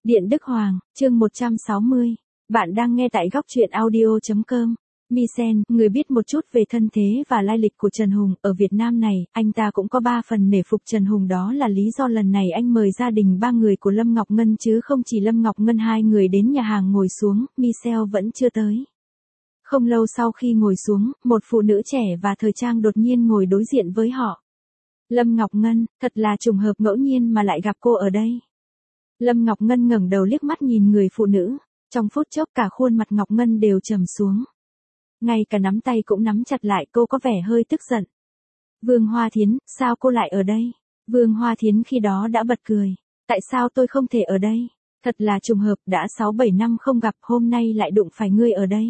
Điện Đức Hoàng, chương 160. Bạn đang nghe tại góc truyện audio.com. Misen, người biết một chút về thân thế và lai lịch của Trần Hùng, ở Việt Nam này, anh ta cũng có 3 phần nể phục Trần Hùng, đó là lý do lần này anh mời gia đình 3 người của Lâm Ngọc Ngân chứ không chỉ Lâm Ngọc Ngân. 2 người đến nhà hàng ngồi xuống, Michelle vẫn chưa tới. Không lâu sau khi ngồi xuống, một phụ nữ trẻ và thời trang đột nhiên ngồi đối diện với họ. Lâm Ngọc Ngân, thật là trùng hợp ngẫu nhiên mà lại gặp cô ở đây. Lâm Ngọc Ngân ngẩng đầu liếc mắt nhìn người phụ nữ, trong phút chốc cả khuôn mặt Ngọc Ngân đều trầm xuống. Ngay cả nắm tay cũng nắm chặt lại, cô có vẻ hơi tức giận. Vương Hoa Thiến, sao cô lại ở đây? Vương Hoa Thiến khi đó đã bật cười. Tại sao tôi không thể ở đây? Thật là trùng hợp, đã 6-7 năm không gặp, hôm nay lại đụng phải ngươi ở đây.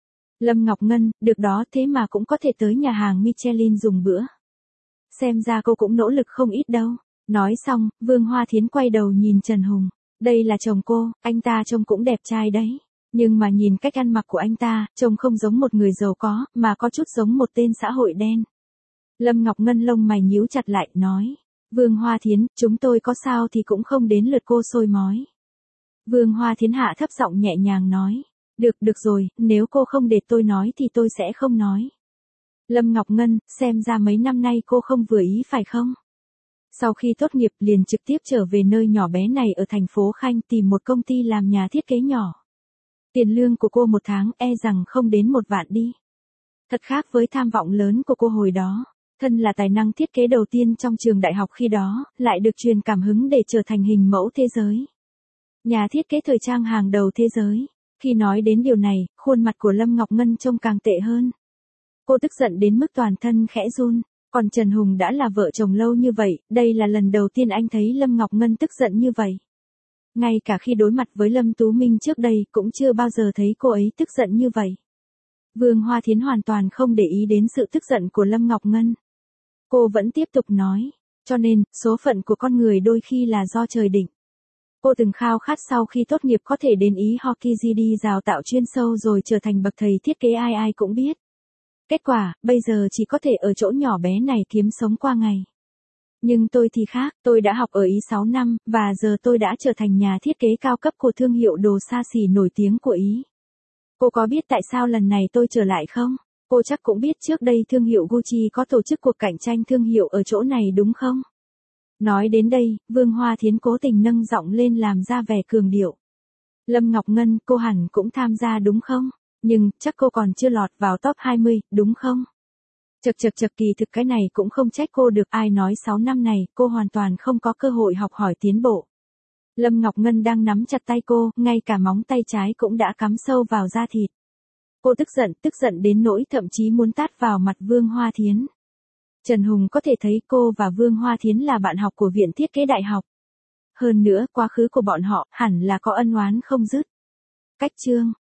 Lâm Ngọc Ngân, được đó, thế mà cũng có thể tới nhà hàng Michelin dùng bữa. Xem ra cô cũng nỗ lực không ít đâu. Nói xong, Vương Hoa Thiến quay đầu nhìn Trần Hùng. Đây là chồng cô, anh ta trông cũng đẹp trai đấy. Nhưng mà nhìn cách ăn mặc của anh ta, trông không giống một người giàu có, mà có chút giống một tên xã hội đen. Lâm Ngọc Ngân lông mày nhíu chặt lại, nói. Vương Hoa Thiến, chúng tôi có sao thì cũng không đến lượt cô soi mói. Vương Hoa Thiến hạ thấp giọng nhẹ nhàng nói. Được rồi, nếu cô không để tôi nói thì tôi sẽ không nói. Lâm Ngọc Ngân, xem ra mấy năm nay cô không vừa ý phải không? Sau khi tốt nghiệp liền trực tiếp trở về nơi nhỏ bé này ở thành phố Khanh tìm một công ty làm nhà thiết kế nhỏ. Tiền lương của cô một tháng e rằng không đến 1 vạn đi. Thật khác với tham vọng lớn của cô hồi đó. Thân là tài năng thiết kế đầu tiên trong trường đại học khi đó, lại được truyền cảm hứng để trở thành hình mẫu thế giới. Nhà thiết kế thời trang hàng đầu thế giới. Khi nói đến điều này, khuôn mặt của Lâm Ngọc Ngân trông càng tệ hơn. Cô tức giận đến mức toàn thân khẽ run. Còn Trần Hùng đã là vợ chồng lâu như vậy, đây là lần đầu tiên anh thấy Lâm Ngọc Ngân tức giận như vậy. Ngay cả khi đối mặt với Lâm Tú Minh trước đây cũng chưa bao giờ thấy cô ấy tức giận như vậy. Vương Hoa Thiến hoàn toàn không để ý đến sự tức giận của Lâm Ngọc Ngân. Cô vẫn tiếp tục nói, cho nên, số phận của con người đôi khi là do trời định. Cô từng khao khát sau khi tốt nghiệp có thể đến Ý Hokkiji đi đào tạo chuyên sâu rồi trở thành bậc thầy thiết kế ai cũng biết. Kết quả, bây giờ chỉ có thể ở chỗ nhỏ bé này kiếm sống qua ngày. Nhưng tôi thì khác, tôi đã học ở Ý 6 năm, và giờ tôi đã trở thành nhà thiết kế cao cấp của thương hiệu đồ xa xỉ nổi tiếng của Ý. Cô có biết tại sao lần này tôi trở lại không? Cô chắc cũng biết trước đây thương hiệu Gucci có tổ chức cuộc cạnh tranh thương hiệu ở chỗ này đúng không? Nói đến đây, Vương Hoa Thiến cố tình nâng giọng lên làm ra vẻ cường điệu. Lâm Ngọc Ngân, cô hẳn cũng tham gia đúng không? Nhưng, chắc cô còn chưa lọt vào top 20, đúng không? Chật kỳ thực cái này cũng không trách cô được, ai nói 6 năm này, cô hoàn toàn không có cơ hội học hỏi tiến bộ. Lâm Ngọc Ngân đang nắm chặt tay cô, ngay cả móng tay trái cũng đã cắm sâu vào da thịt. Cô tức giận đến nỗi thậm chí muốn tát vào mặt Vương Hoa Thiến. Trần Hùng có thể thấy cô và Vương Hoa Thiến là bạn học của Viện Thiết kế Đại học. Hơn nữa, quá khứ của bọn họ hẳn là có ân oán không dứt. Cách chương